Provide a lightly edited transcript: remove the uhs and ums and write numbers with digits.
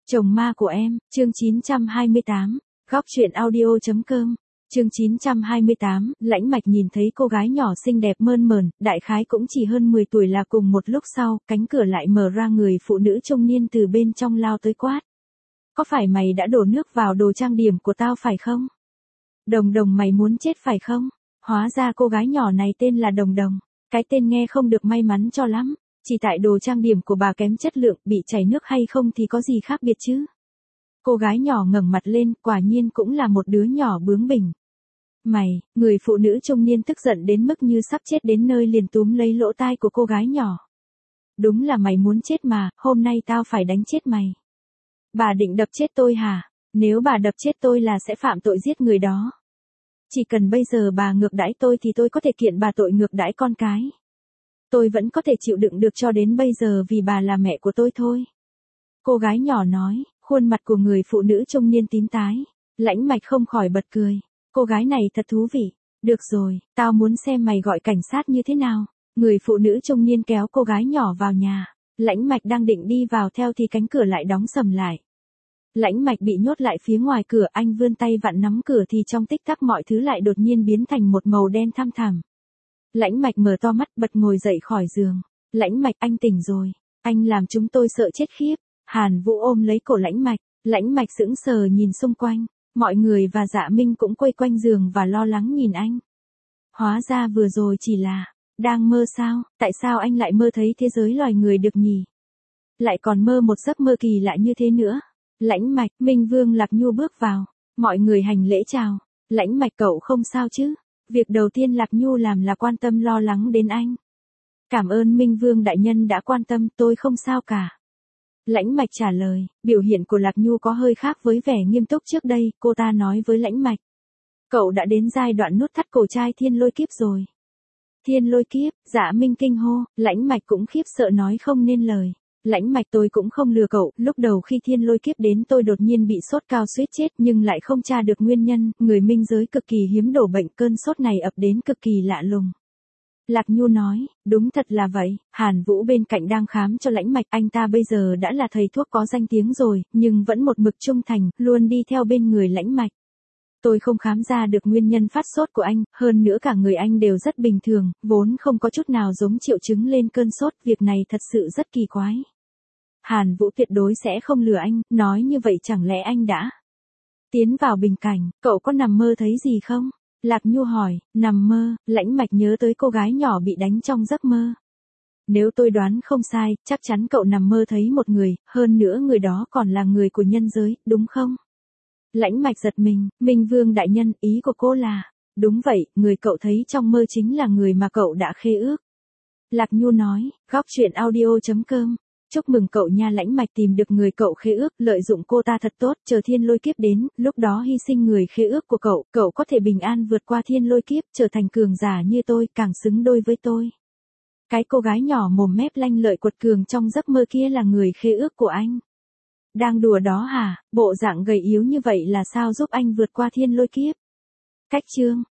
Chồng ma của em, chương 928, góc truyện audio.com, chương 928, Lãnh Mạch nhìn thấy cô gái nhỏ xinh đẹp mơn mởn, đại khái cũng chỉ hơn 10 tuổi là cùng một lúc sau, cánh cửa lại mở ra người phụ nữ trung niên từ bên trong lao tới quát. Có phải mày đã đổ nước vào đồ trang điểm của tao phải không? Đồng Đồng mày muốn chết phải không? Hóa ra cô gái nhỏ này tên là Đồng Đồng, cái tên nghe không được may mắn cho lắm. Chỉ tại đồ trang điểm của bà kém chất lượng, bị chảy nước hay không thì có gì khác biệt chứ? Cô gái nhỏ ngẩng mặt lên, quả nhiên cũng là một đứa nhỏ bướng bỉnh. Mày, người phụ nữ trung niên tức giận đến mức như sắp chết đến nơi liền túm lấy lỗ tai của cô gái nhỏ. Đúng là mày muốn chết mà, hôm nay tao phải đánh chết mày. Bà định đập chết tôi hả? Nếu bà đập chết tôi là sẽ phạm tội giết người đó. Chỉ cần bây giờ bà ngược đãi tôi thì tôi có thể kiện bà tội ngược đãi con cái. Tôi vẫn có thể chịu đựng được cho đến bây giờ vì bà là mẹ của tôi thôi. Cô gái nhỏ nói, khuôn mặt của người phụ nữ trung niên tím tái. Lãnh Mạch không khỏi bật cười. Cô gái này thật thú vị. Được rồi, tao muốn xem mày gọi cảnh sát như thế nào. Người phụ nữ trung niên kéo cô gái nhỏ vào nhà. Lãnh Mạch đang định đi vào theo thì cánh cửa lại đóng sầm lại. Lãnh Mạch bị nhốt lại phía ngoài cửa, anh vươn tay vặn nắm cửa thì trong tích tắc mọi thứ lại đột nhiên biến thành một màu đen thăm thẳm. Lãnh Mạch mở to mắt bật ngồi dậy khỏi giường. Lãnh Mạch, anh tỉnh rồi. Anh làm chúng tôi sợ chết khiếp. Hàn Vũ ôm lấy cổ Lãnh Mạch. Lãnh Mạch sững sờ nhìn xung quanh. Mọi người và Dạ Minh cũng quây quanh giường và lo lắng nhìn anh. Hóa ra vừa rồi chỉ là đang mơ sao? Tại sao anh lại mơ thấy thế giới loài người được nhỉ? Lại còn mơ một giấc mơ kỳ lạ như thế nữa. Lãnh Mạch, Minh Vương Lạc Nhu bước vào. Mọi người hành lễ chào. Lãnh Mạch, cậu không sao chứ? Việc đầu tiên Lạc Nhu làm là quan tâm lo lắng đến anh. Cảm ơn Minh Vương đại nhân đã quan tâm, tôi không sao cả. Lãnh Mạch trả lời, biểu hiện của Lạc Nhu có hơi khác với vẻ nghiêm túc trước đây, cô ta nói với Lãnh Mạch. Cậu đã đến giai đoạn nút thắt cổ trai thiên lôi kiếp rồi. Thiên lôi kiếp, Dạ Minh kinh hô, Lãnh Mạch cũng khiếp sợ nói không nên lời. Lãnh Mạch, tôi cũng không lừa cậu, lúc đầu khi thiên lôi kiếp đến tôi đột nhiên bị sốt cao suýt chết nhưng lại không tra được nguyên nhân, người minh giới cực kỳ hiếm đổ bệnh, cơn sốt này ập đến cực kỳ lạ lùng. Lạc Nhu nói, đúng thật là vậy, Hàn Vũ bên cạnh đang khám cho Lãnh Mạch, anh ta bây giờ đã là thầy thuốc có danh tiếng rồi, nhưng vẫn một mực trung thành, luôn đi theo bên người Lãnh Mạch. Tôi không khám ra được nguyên nhân phát sốt của anh, hơn nữa cả người anh đều rất bình thường, vốn không có chút nào giống triệu chứng lên cơn sốt, việc này thật sự rất kỳ quái. Hàn Vũ tuyệt đối sẽ không lừa anh, nói như vậy chẳng lẽ anh đã tiến vào bình cảnh, cậu có nằm mơ thấy gì không? Lạc Nhu hỏi, nằm mơ, Lãnh Mạch nhớ tới cô gái nhỏ bị đánh trong giấc mơ. Nếu tôi đoán không sai, chắc chắn cậu nằm mơ thấy một người, hơn nữa người đó còn là người của nhân giới, đúng không? Lãnh Mạch giật mình, Minh Vương đại nhân, ý của cô là, đúng vậy, người cậu thấy trong mơ chính là người mà cậu đã khế ước. Lạc Nhu nói, góc truyện audio.com, chúc mừng cậu nha. Lãnh Mạch tìm được người cậu khế ước, lợi dụng cô ta thật tốt, chờ thiên lôi kiếp đến, lúc đó hy sinh người khế ước của cậu có thể bình an vượt qua thiên lôi kiếp, trở thành cường giả như tôi, càng xứng đôi với tôi. Cái cô gái nhỏ mồm mép lanh lợi quật cường trong giấc mơ kia là người khế ước của anh. Đang đùa đó hả? Bộ dạng gầy yếu như vậy là sao giúp anh vượt qua thiên lôi kiếp? Cách chương